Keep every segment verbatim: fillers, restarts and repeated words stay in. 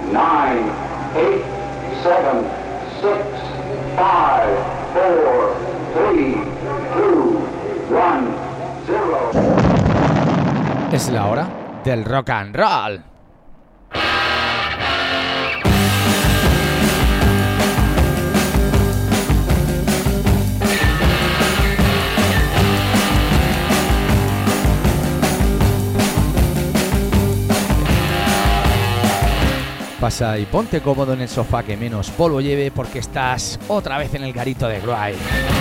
nine, eight, seven, six, five, four, three, two, one, zero. Es la hora del rock and roll. Pasa y ponte cómodo en el sofá que menos polvo lleve porque estás otra vez en el garito de Gruy.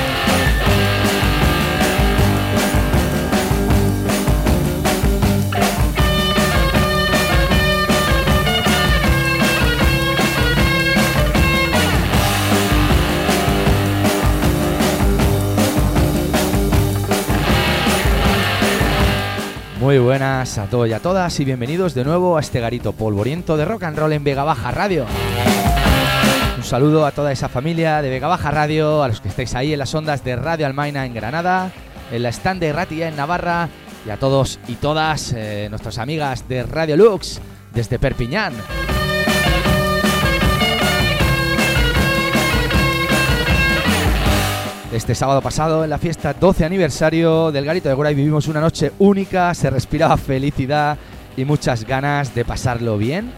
Muy buenas a todos y a todas y bienvenidos de nuevo a este garito polvoriento de rock and roll en Vega Baja Radio. Un saludo a toda esa familia de Vega Baja Radio, a los que estáis ahí en las ondas de Radio Almaina en Granada, en la stand de Ratia en Navarra y a todos y todas eh, nuestras amigas de Radio Lux desde Perpiñán. Este sábado pasado, en la fiesta doce aniversario del Garito de Gruy, vivimos una noche única, se respiraba felicidad y muchas ganas de pasarlo bien.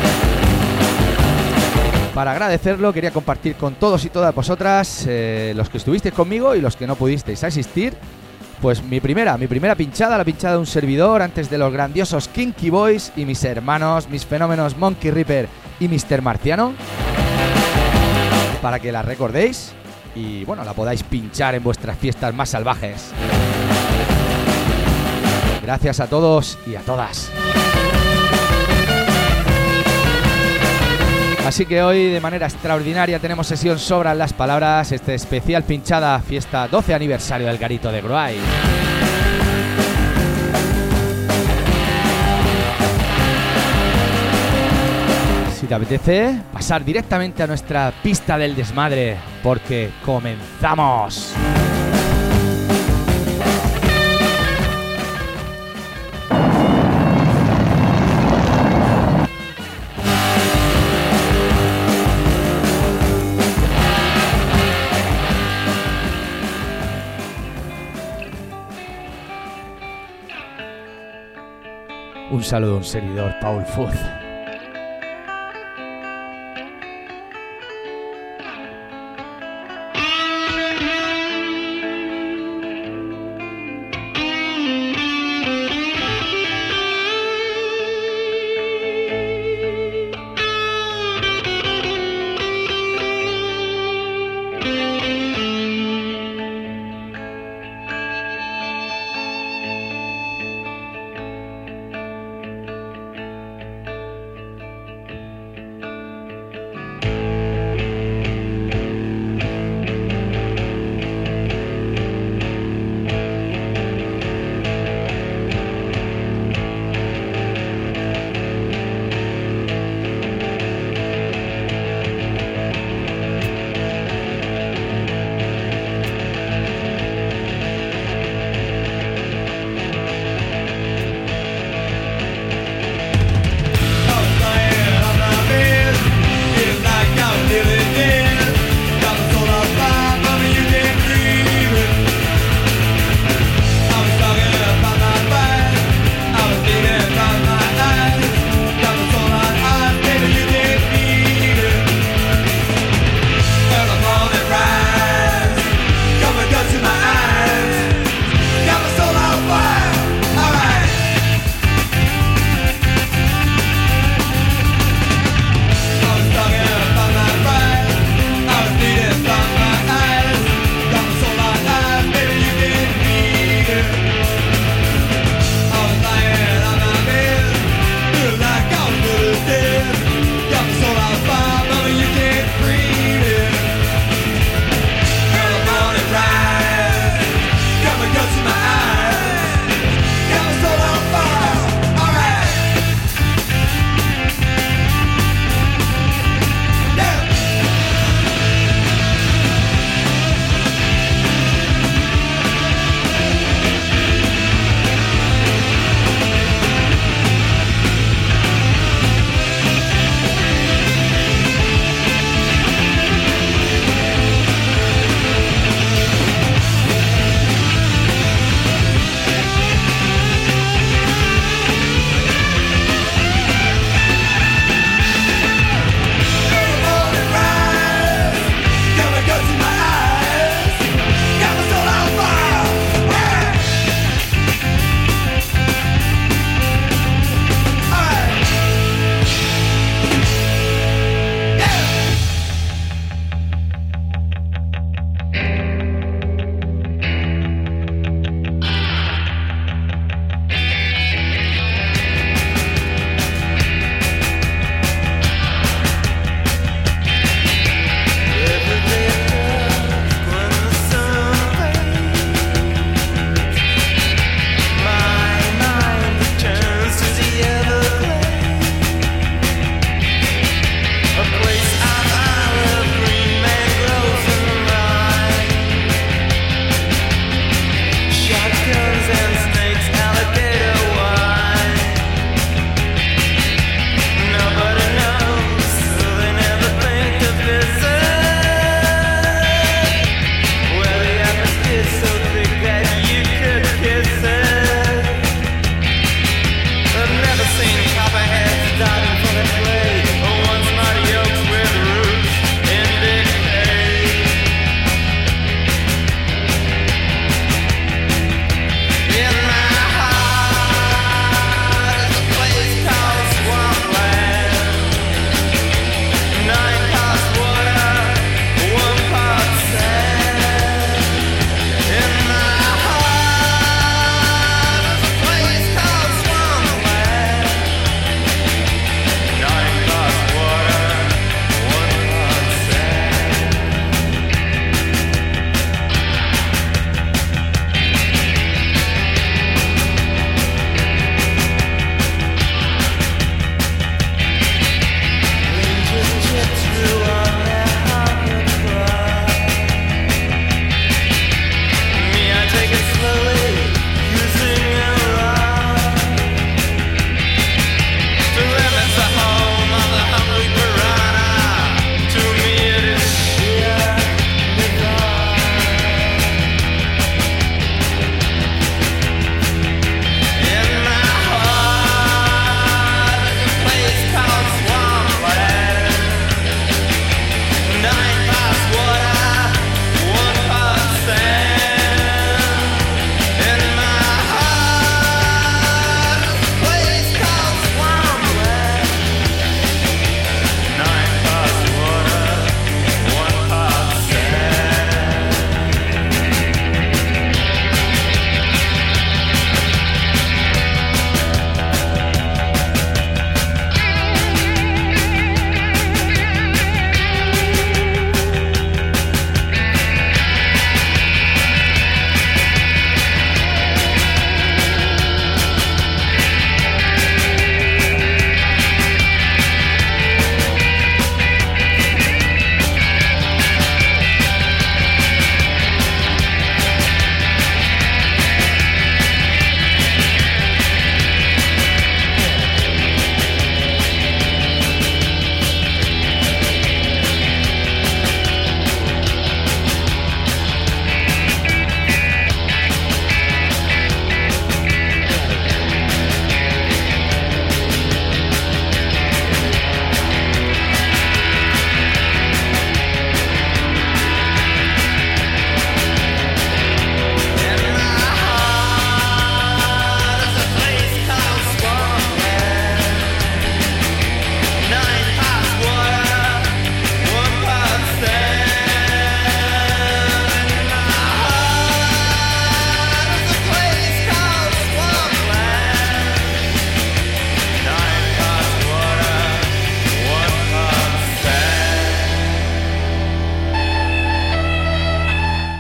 Para agradecerlo, quería compartir con todos y todas vosotras, eh, los que estuvisteis conmigo y los que no pudisteis asistir, pues mi primera, mi primera pinchada, la pinchada de un servidor antes de los grandiosos Kinky Boys y mis hermanos, mis fenómenos Monkey Ripper y mister Marciano, para que la recordéis y bueno, la podáis pinchar en vuestras fiestas más salvajes. Gracias a todos y a todas. Así que hoy de manera extraordinaria tenemos sesión Sobran las Palabras, este especial pinchada fiesta doce aniversario del Garito de Gruy. Si te apetece, pasar directamente a nuestra pista del desmadre, porque comenzamos. Un saludo a un seguidor, Paul Fuz.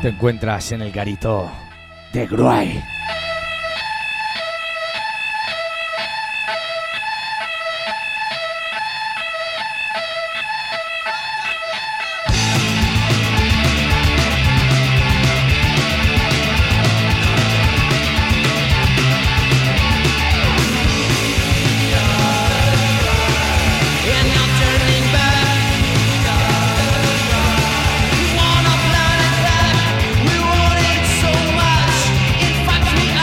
Te encuentras en el garito de Gruay. We want it so much. In fact, we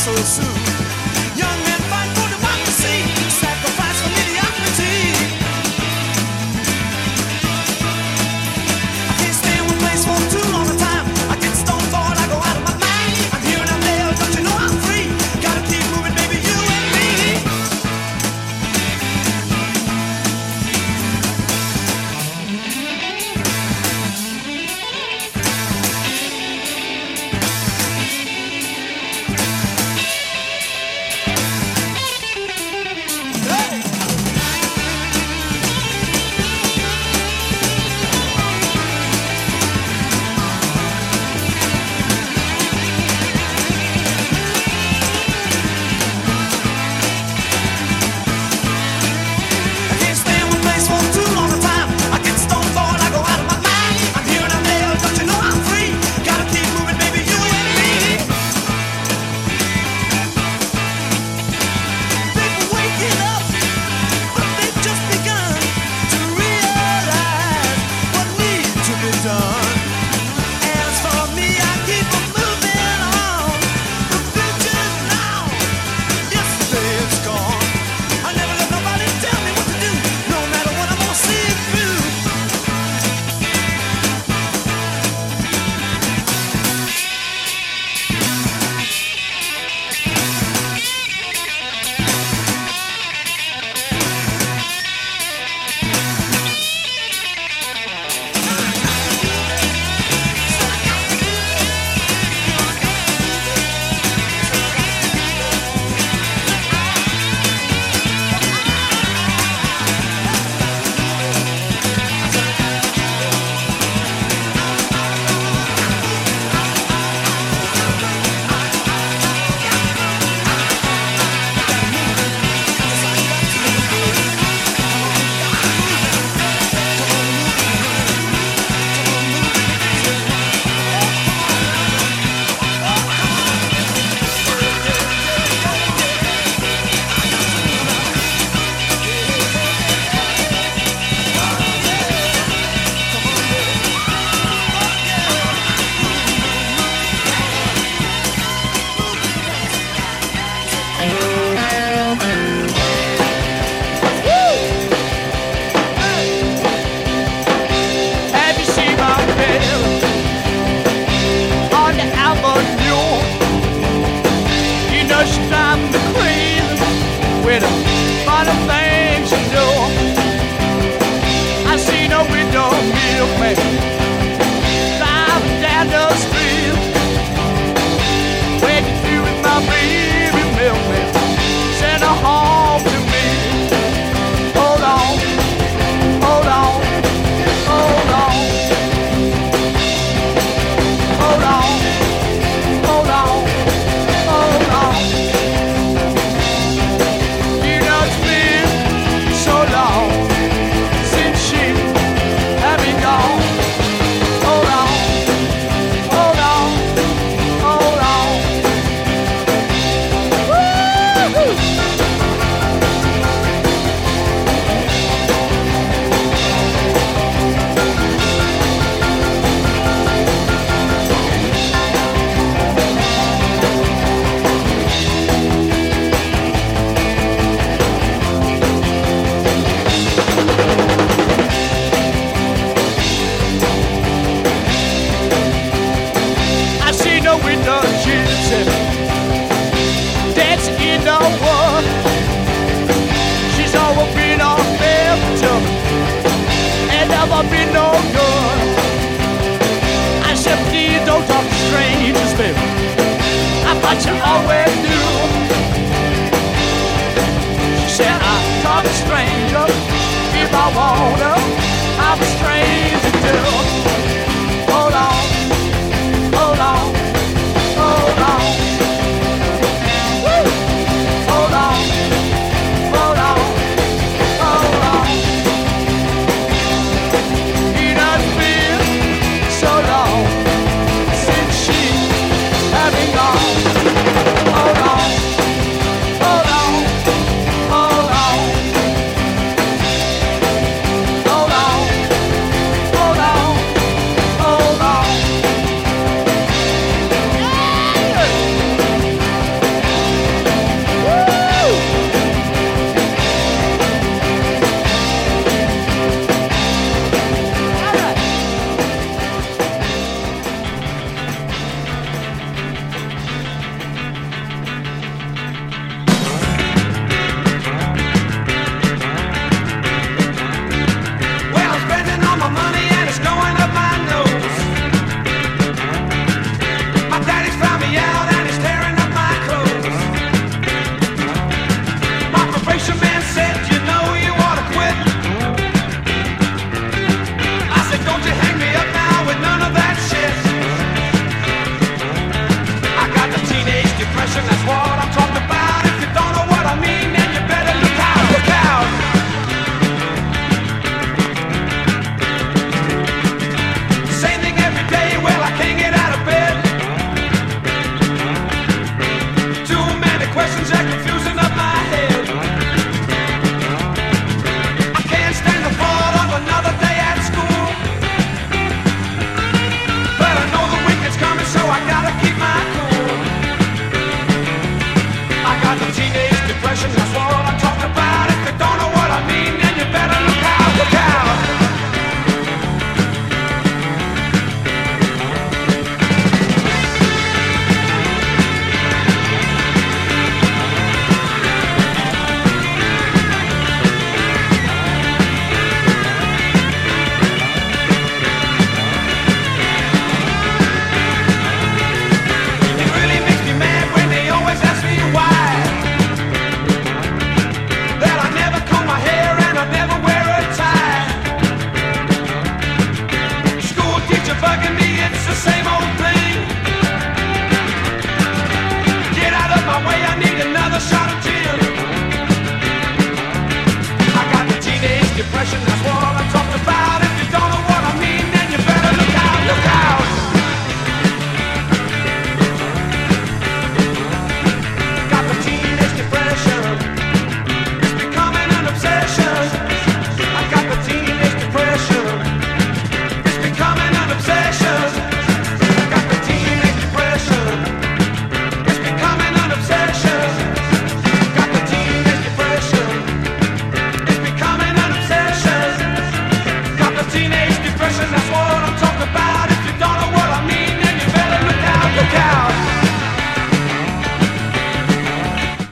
so soon. Young men fight for democracy, sacrifice for mediocrity. I can't stay in one place for too long a time. I get stoned for it, I go out of my mind. I'm here and I'm there, don't you know I'm free? Gotta keep moving, baby, you and me.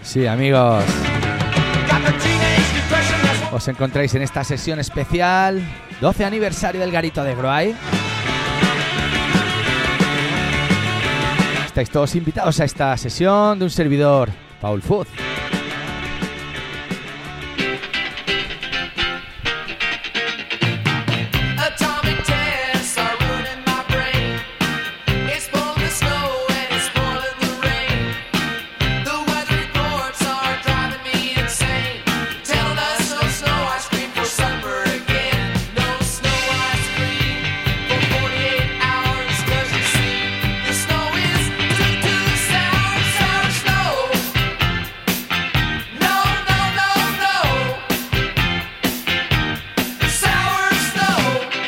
Sí, amigos, Got the teenage depression, that's what os encontráis en esta sesión especial doce aniversario del Garito de Groay. Estáis todos invitados a esta sesión de un servidor, Paul Food. Atomic tests are ruining my brain. It's pulling the snow and it's spoiling the rain. The weather reports are driving me insane. Telling us no snow ice cream for supper again. No snow ice cream for forty-eight hours. 'Cause you see, the snow is too, too sour, sour snow. No, no, no, no. Sour snow.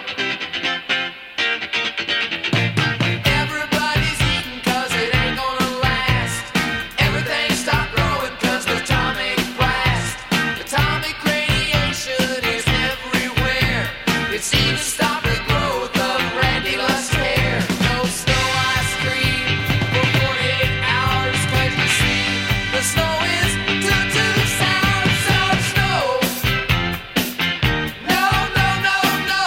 Everybody's eating 'cause it ain't gonna last. Everything stopped growing 'cause the atomic blast. Atomic radiation is everywhere. It's even stopped the growth of Randy Lust's hair. No snow ice cream for forty-eight hours 'cause you see, the snow is too, too sour, sour snow. No, no, no, no.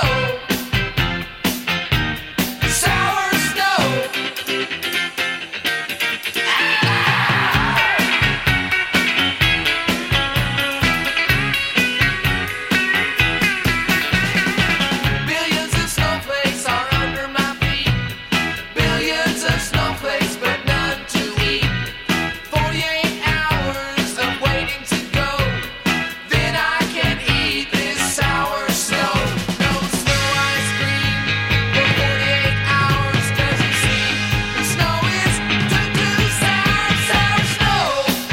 Sour snow. Billions of snowflakes are under my feet. Billions of snowflakes, but none to eat. forty-eight hours of waiting to go. Then I can eat this sour snow. No snow ice cream for forty-eight hours. 'Cause you see, the snow is too, too sour, sour snow.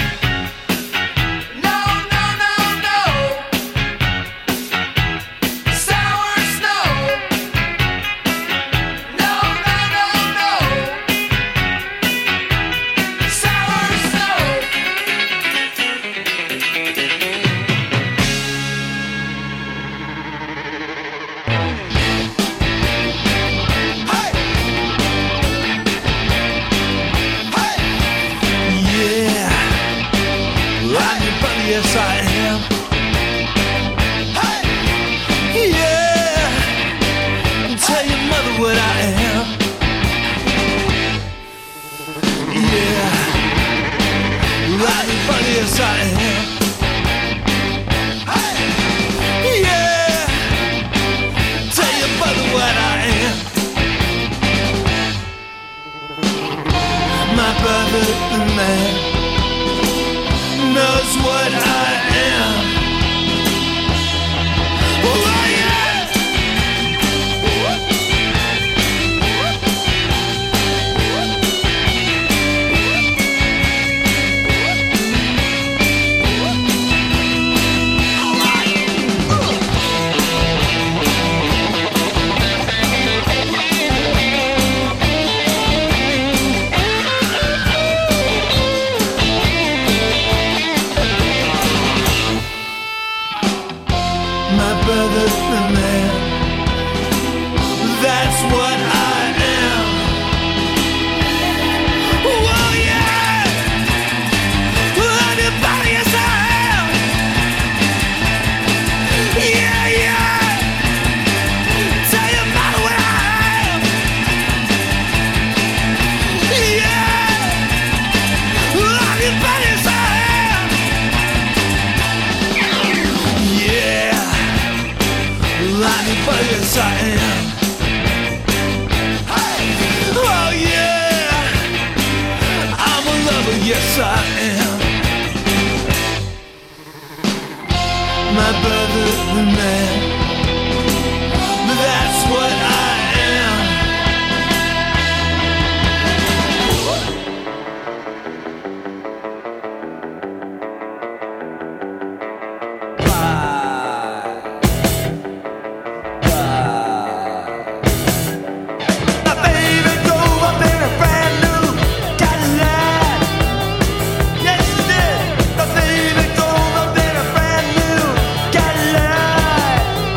No, no, no, no. Sour snow. No, no, no, no. Sour snow. Yeah, I'm your buddy, yes I am. Yeah, tell your mother what I am. Yeah, I'm your buddy, yes I am. Yeah, tell your mother what I am. My brother, the man, knows what I am. Oh, yeah. My brother, the man, that's what I am. Oh yeah, anybody yes I am. Yeah, yeah, tell your mother what I am. Yeah, anybody yes I am. Yeah. Anybody yes I am. Oh yeah, I'm a lover, yes I am. My brother, the man, that's what I am. My baby drove up in a brand new Cadillac. Yes, she did. My baby drove up in a brand new Cadillac.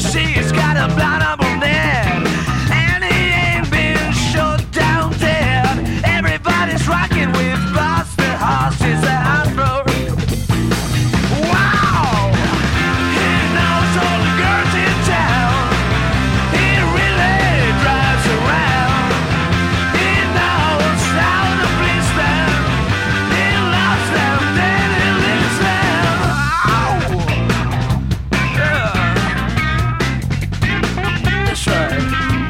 She's got a blind up on net, and he ain't been shut down dead. Everybody's rocking with Buster Horses and Hustler. Wow! He knows all the girls in town. He really drives around. He knows how to please them. He loves them, then he leaves them. Ow! Yeah. That's right.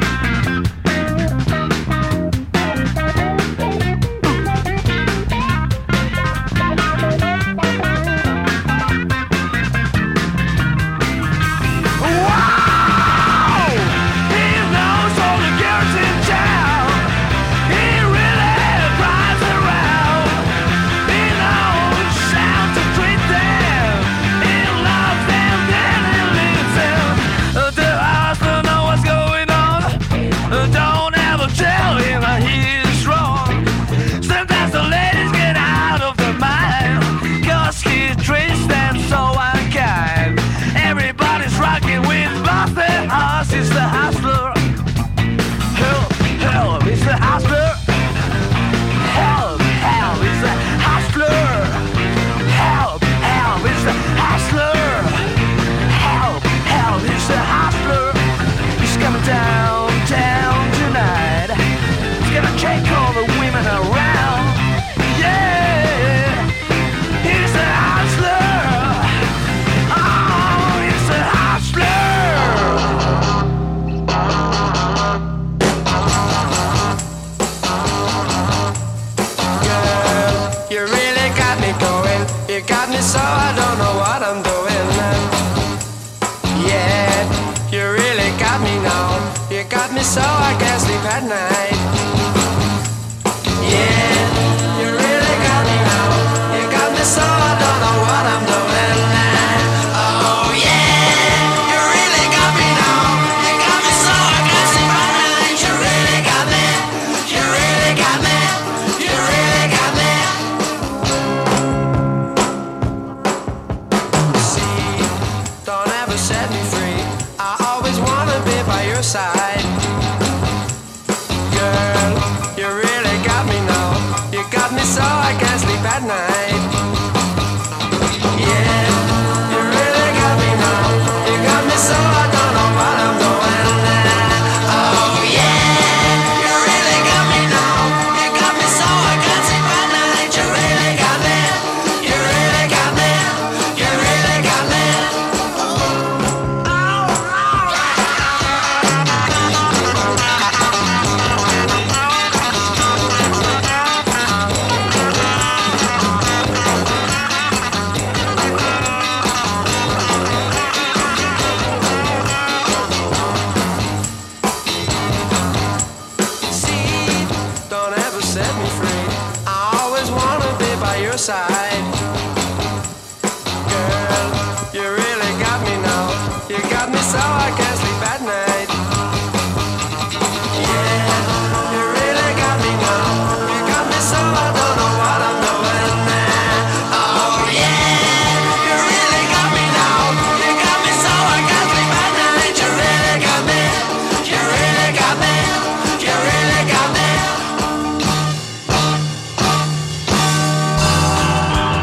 Wow! He knows all the girls in town. He really drives around. He knows how to treat them. He loves them, then he leaves them. The husband knows what's going on. Don't ever tell him that he's wrong. Sometimes the ladies get out of their mind, 'cause he treats them so unkind. Everybody's rocking with Buster House, is the hustler. Help, help, is the hustler. Help, help, is the hustler. Help, help, is the hustler. Help, help, is the hustler. He's coming down, down tonight. He's gonna take all the women around. Yeah, he's the hustler. Oh, he's the hustler. Girl, you really got me going. You got me so I don't know what I'm doing. Yeah, you really got me now. You got me so I can't sleep at night. Yeah, you really got me now. You got me so I don't know what I'm doing. Oh yeah, you really got me now. You got me so I can't sleep at night. You really got me. You really got me. You really got me. See, don't ever set me free. I always wanna be by your side. Girl, you really got me now. You got me so I can't sleep at night. Yeah, you really got me now. You got me so I don't know what I'm doing. Oh yeah, you really got me now. You got me so I can't sleep at night. You really got me. You really got me. You really got me. See, don't ever set me free. I always wanna be by your side. Girl, you really got me now. You got me so I can't sleep at night. Yeah, you really got me now. You got me so I don't know what I'm doing. Oh yeah, you really got me now. You got me so I can't sleep at night. You really got me. You really got me. You really got me.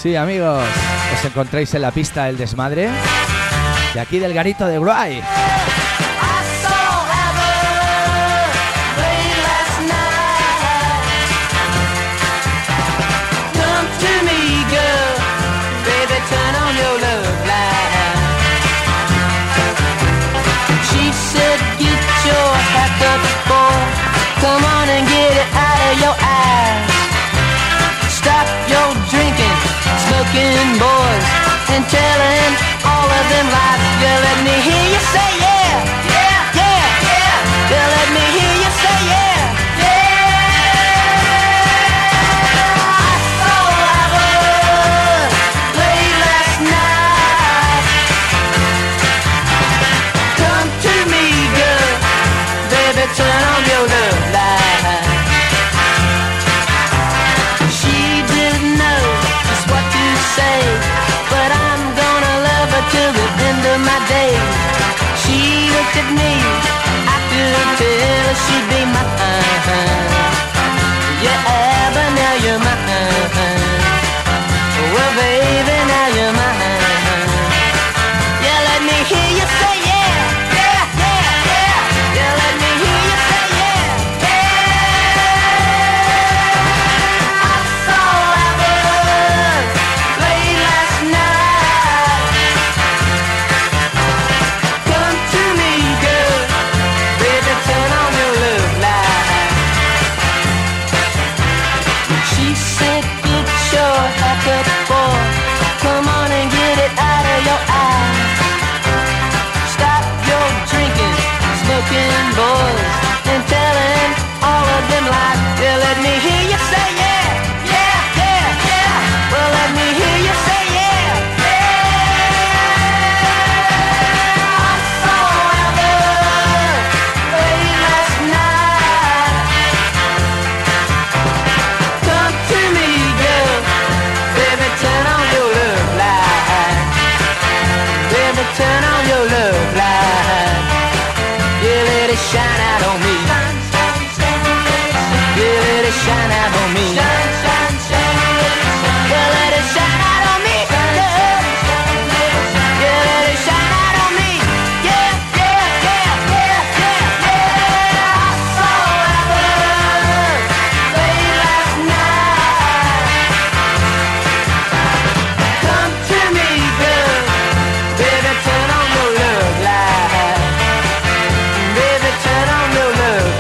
Sí, amigos, os encontráis en la pista del desmadre de aquí del garito de Guay. Come on and get it out of your eyes. Stop your drinking, smoking boys, and telling all of them lies. You let me hear you say yeah, yeah, yeah, yeah. You let me hear you say yeah, yeah. I saw Albert late last night. Come to me, girl, baby, turn on your love light. She didn't know just what to say, but I'm gonna love her till the end of my days. She looked at me, I could tell her she'd be mine. Yeah, but now you're mine. Well, baby, now you're mine. Yeah, let me hear you say yeah, yeah, yeah, yeah. Yeah, let me hear you say yeah, yeah. I saw Albert late last night. Come to me, girl, baby, turn on your love light. She said, get your haircut, boy. Come on and get it out of your eyes. Stop your drinking, smoking boys, and telling all of them lies. Yeah, let me hear you say yeah, yeah, yeah, yeah. Well, let me hear you say yeah, yeah. I saw Albert late last night. Come to me, girl, baby, turn on your love light. Baby, turn on your love light. Yeah, let it shine out on me. Yeah, let it shine out on me. Yeah, let it shine out on me. Yeah, let it shine out on me. Yeah, yeah, yeah, yeah, yeah, yeah. I saw Albert late last night. Come to me, girl, baby, turn on your love light. Baby, turn on your love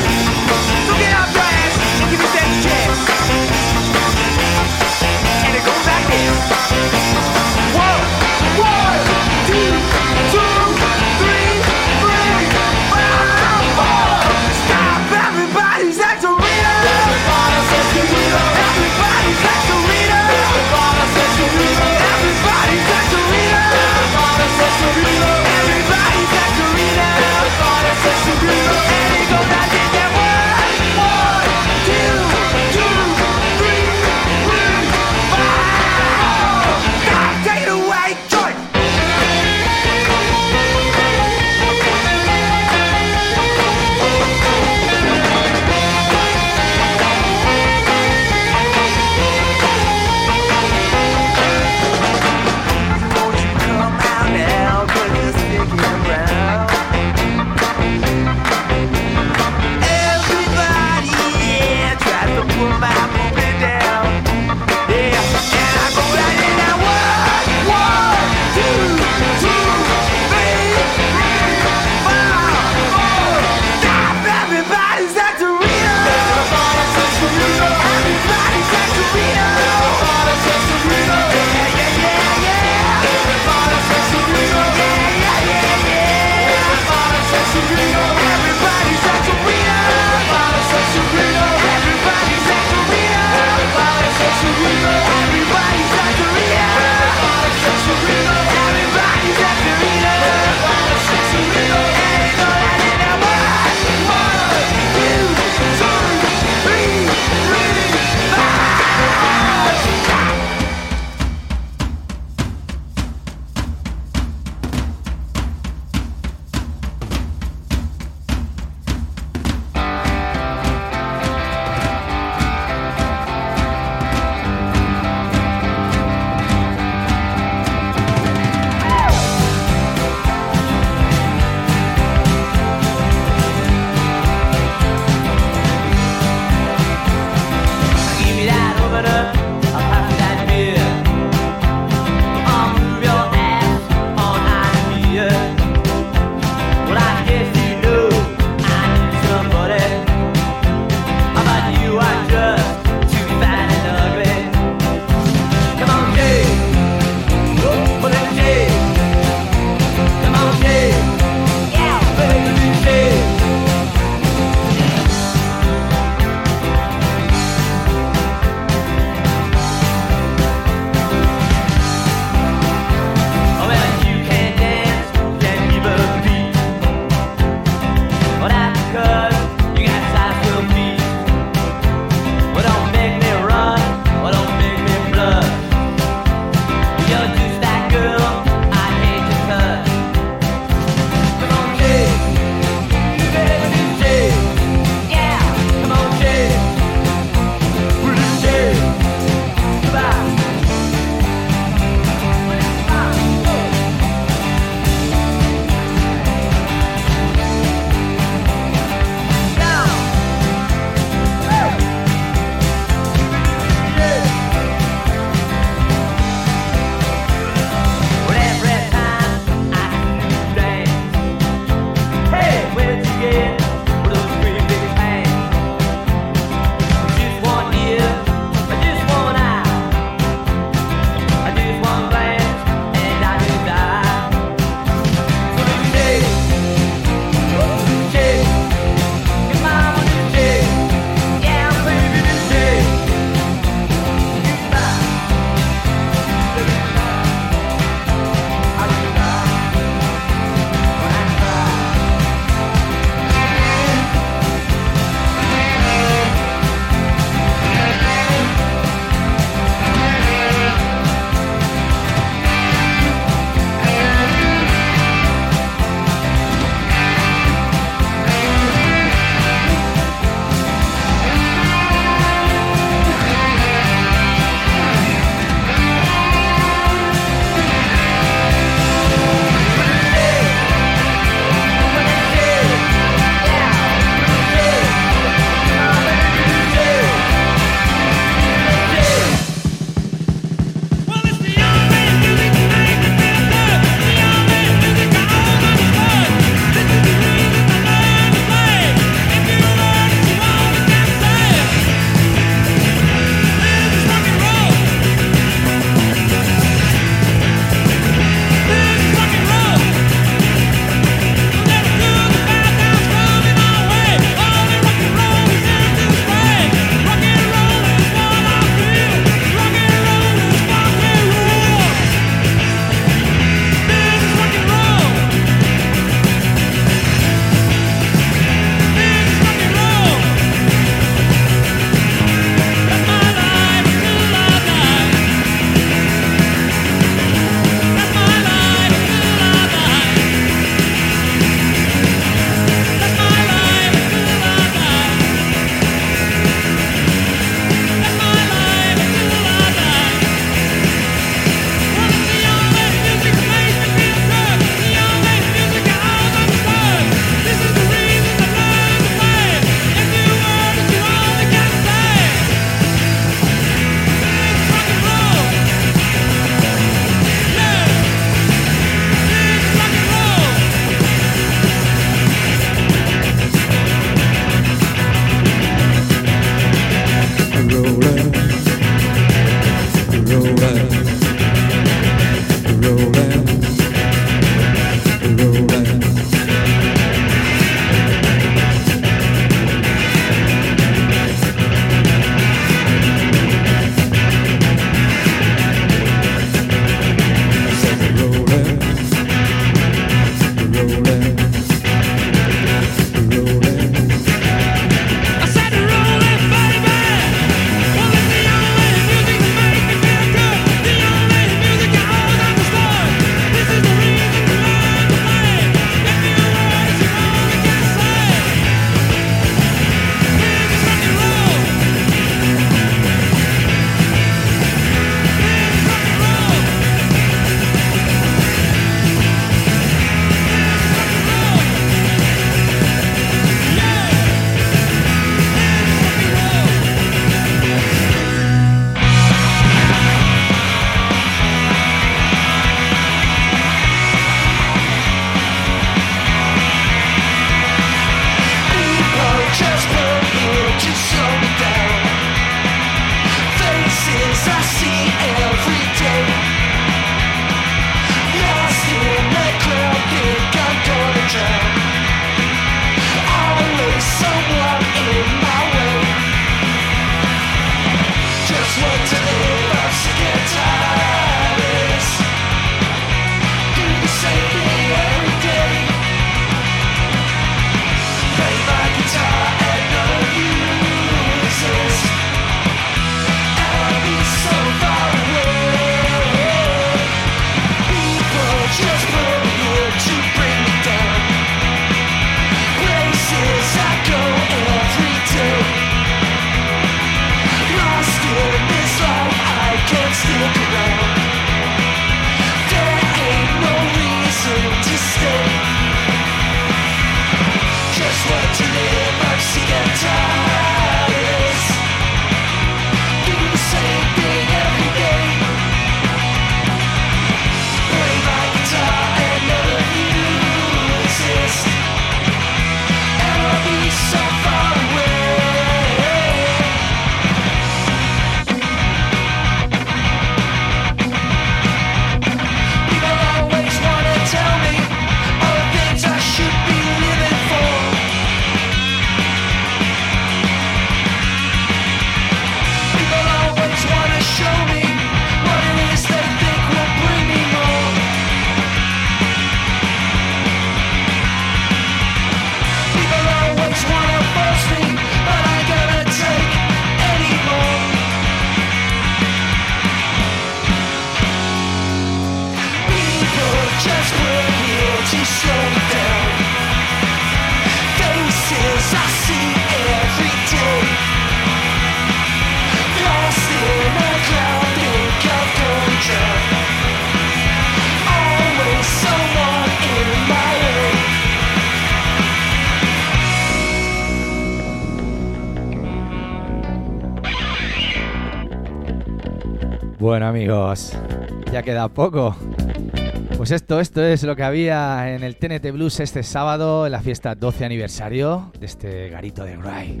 Bueno, amigos, ya queda poco. Pues esto, esto es lo que había en el T N T Blues este sábado, en la fiesta doce aniversario de este garito de Gray.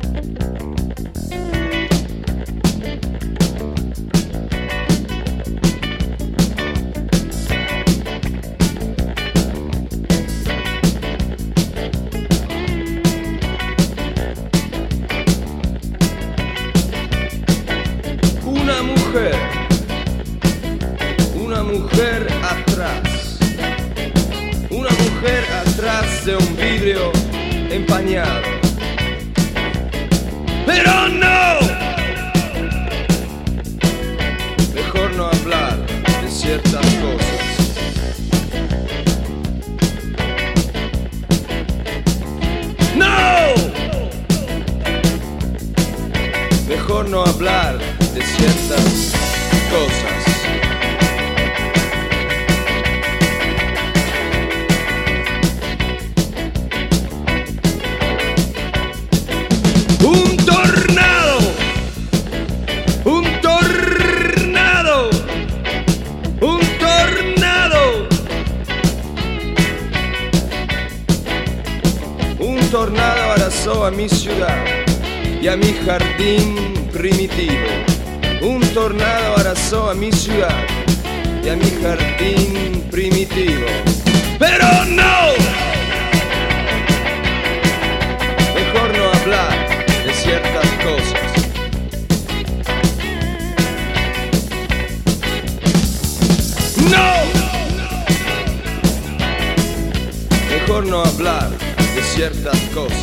Una mujer, una mujer atrás, una mujer atrás de un vidrio empañado. Pero no, mejor no hablar de ciertas cosas. No, mejor no hablar de ciertas cosas. Un tornado, un tornado, un tornado, un tornado arrasó a mi ciudad y a mi jardín primitivo. Un tornado arrasó a mi ciudad y a mi jardín primitivo. Pero no, mejor no hablar de ciertas cosas. No, mejor no hablar de ciertas cosas.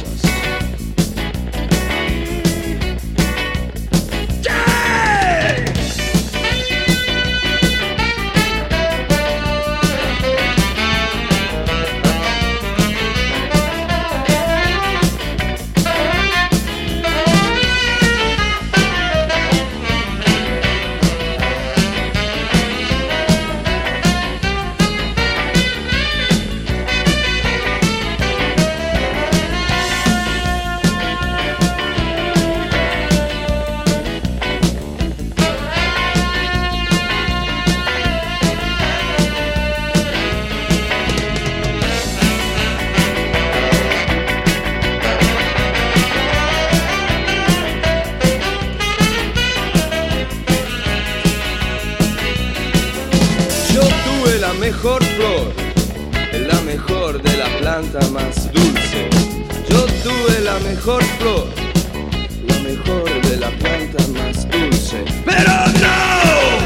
Mejor flor, la mejor de la planta más dulce. Yo tuve la mejor flor, la mejor de la planta más dulce. Pero no,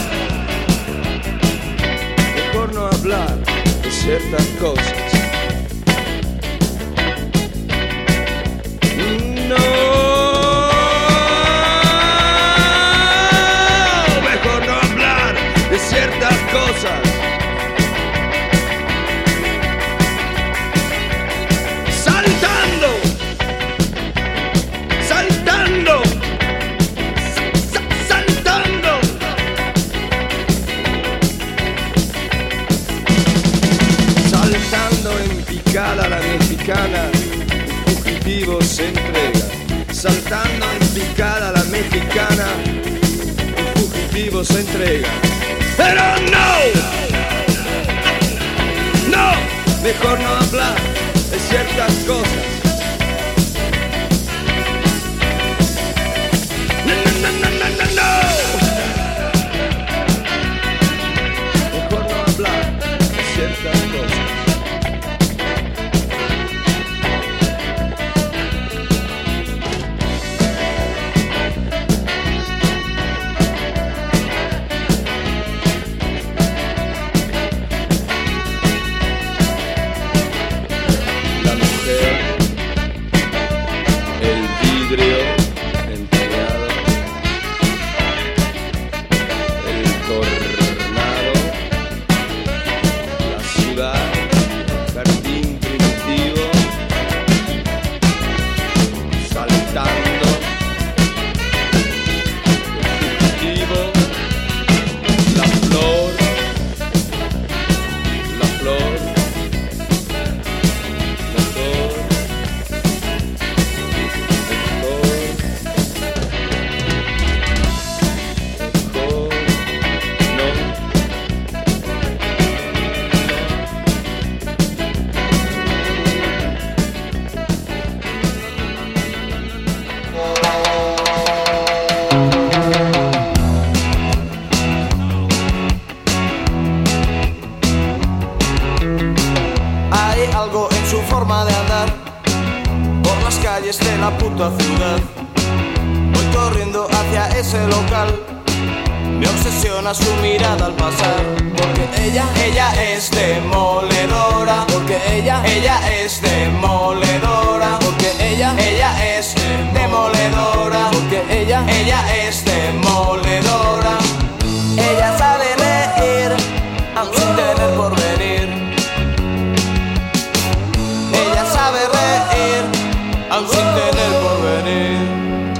mejor no hablar de ciertas cosas. No, mejor no hablar de ciertas cosas. La mexicana, un fugitivo se entrega. Saltando en picada la mexicana, un fugitivo se entrega. Pero no, no, mejor no hablar de ciertas cosas. No, no, no, no, no, no, no. Mejor no hablar de ciertas cosas. forma de andar por las calles de la puta ciudad. Voy corriendo hacia ese local, me obsesiona su mirada al pasar. Porque ella, ella es demoledora. Porque ella, ella es demoledora. Porque ella, ella es demoledora. Porque ella, ella es demoledora. Ella sabe reír, aun sin tener porvenir. Ella sabe reír, aun sin tener porvenir.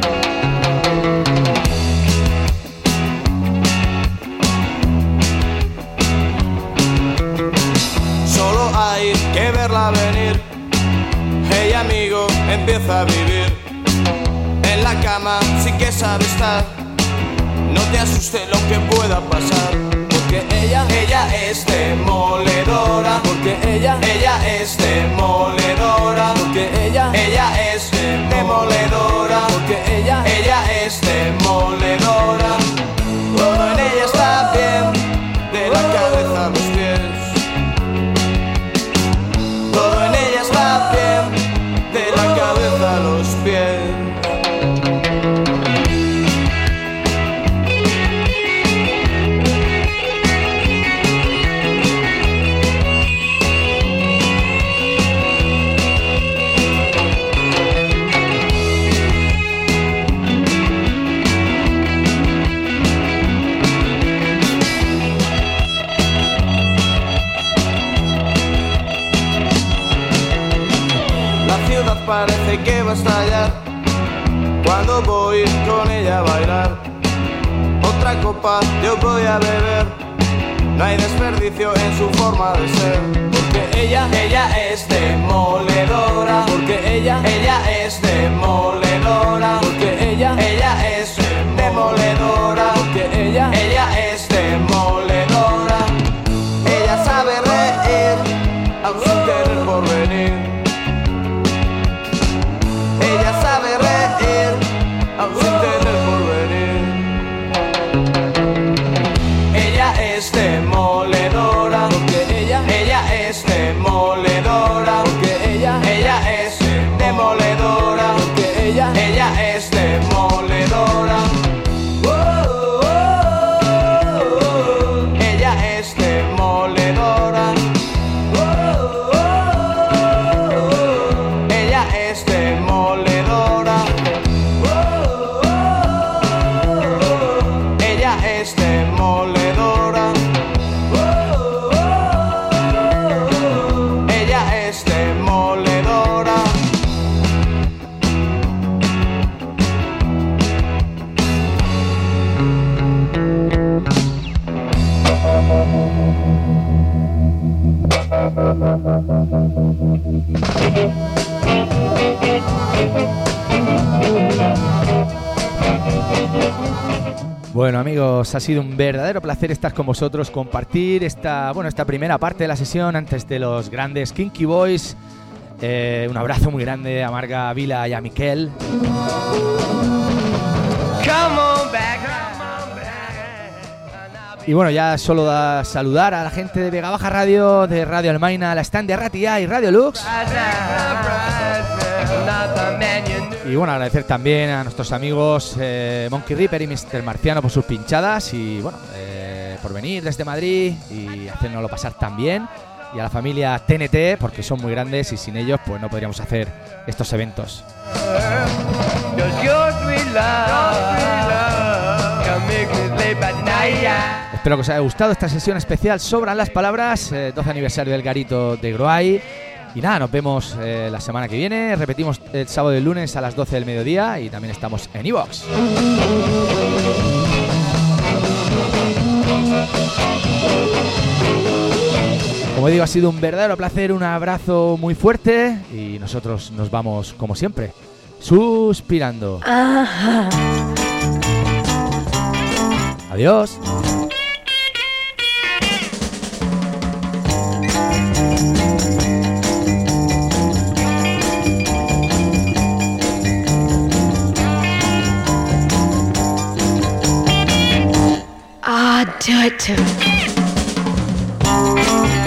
Solo hay que verla venir. Hey amigo, empieza a vivir. En la cama sí que sabe estar. No te asuste lo que pueda pasar. Porque ella, ella es demoledora. Porque ella, ella es demoledora. Porque ella, ella es demoledora. Porque ella, ella es demoledora. Todo en ella está bien, de la cabeza a los pies. Todo en ella está bien, de la cabeza a los pies. Parece que va a estallar cuando voy con ella a bailar. Otra copa yo voy a beber, no hay desperdicio en su forma de ser. Porque ella, ella es demoledora. Porque ella, ella es demoledora. Porque ella, ella es demoledora. Porque ella, ella es demoledora. Ella sabe reír, aun sin tener porvenir. Ella sabe reír, aun sin tener porvenir. Ella es demoledora. Porque ella, ella es demoledora. Porque ella, ella es demoledora. Porque ella, ella es demoledora. Oh, oh, oh, oh. Ella es demoledora. Oh, oh, oh, oh. Ella es demoledora. Oh, oh, oh, oh. Ella es demoledora. Oh, oh, oh, oh. Ella es demoledora. Bueno amigos, ha sido un verdadero placer estar con vosotros, compartir esta, bueno, esta primera parte de la sesión antes de los grandes Kinky Boys. Eh, un abrazo muy grande a Marga Vila y a Miquel. Y bueno, ya solo da saludar a la gente de Vega Baja Radio, de Radio Almaina, la stand de Arratia y Radio Lux. Y bueno, agradecer también a nuestros amigos eh, Monkey Reaper y mister Marciano por sus pinchadas y bueno, eh, por venir desde Madrid y hacernoslo pasar tan bien. Y a la familia T N T, porque son muy grandes y sin ellos pues no podríamos hacer estos eventos. Espero que os haya gustado esta sesión especial. Sobran las palabras, eh, doce aniversario del Garito de Groay. Y nada, nos vemos eh, la semana que viene. Repetimos el sábado y el lunes a las doce del mediodía. Y también estamos en iVoox. Como digo, ha sido un verdadero placer. Un abrazo muy fuerte. Y nosotros nos vamos, como siempre, suspirando. Ajá. Adiós. Ah, do it to me.